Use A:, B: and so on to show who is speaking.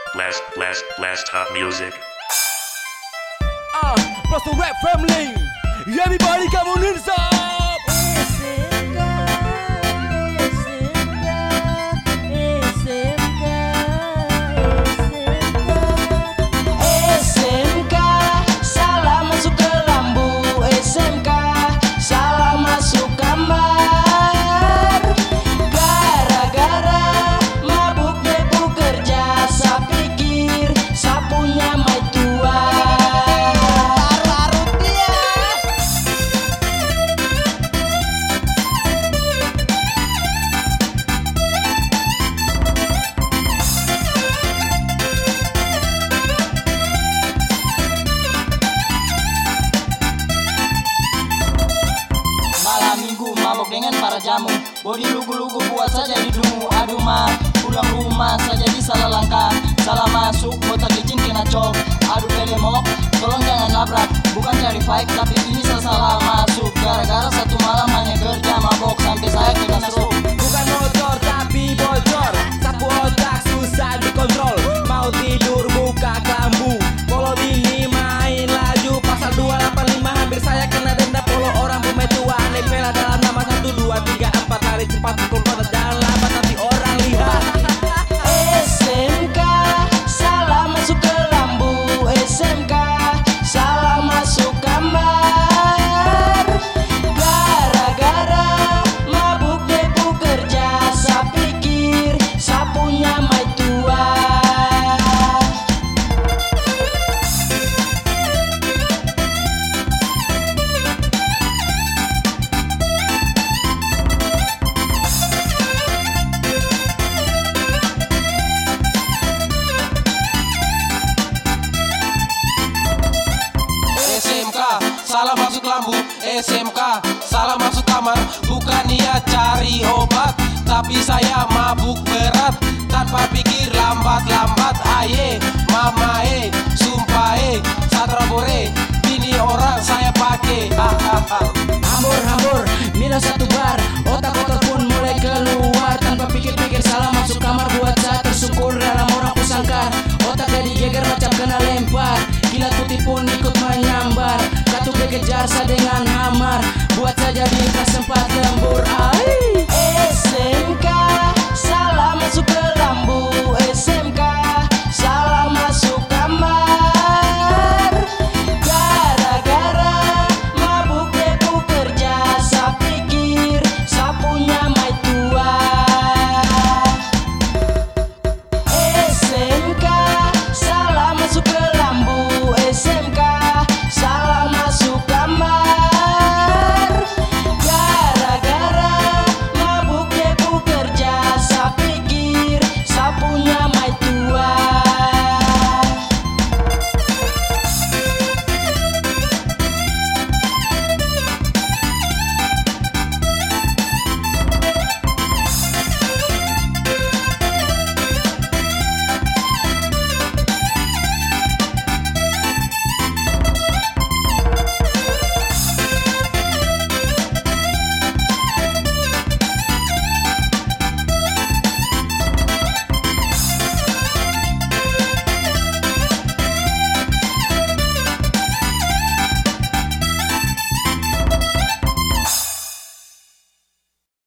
A: Blast top music.
B: Plus the rap family. Everybody come on inside.
C: Dengan para jamu, body lugu-lugu buat saja hidungmu. Aduh mah, pulang rumah saja di salah langkah. Salah masuk, botak licin kena cok. Aduh pelemok, tolong jangan labrak. Bukan cari fight, tapi ini salah masuk. Gara-gara satu malam hanya kerja mabok sampai saya kena stroke.
B: Bukan motor tapi bocor, sapu otak susah dikontrol. Mau tidur buka kelambu, polo bini main laju. Pasal 285 hampir saya kena denda. Polo orang pemetua aneh pela dalam nama 1, 2, 3, 4. Lari cepat pukul pada jalan lambat nanti orang lihat.
C: SMK salah masuk ke lambu. SMK salah masuk kamar. Gara-gara mabuk debu kerja. Saya pikir saya punya mai tua.
D: Salah masuk lambu, SMK salah masuk kamar. Bukan niat cari obat, tapi saya mabuk berat. Tanpa pikir lambat-lambat. Aye, mama sumpah satrabore. Bini orang saya pakai.
C: Hambur, minus 1 bar. Otak-otak pun mulai keluar. Tanpa pikir-pikir salah masuk kamar. Buat saya tersungkur dalam orang kusangka. Otak jadi geger macam kena lempar. Kilat putih pun ikut menyambar. Katuk dikejar saya dengan hamar. Buat saya jadi tak sempat lembur. SMK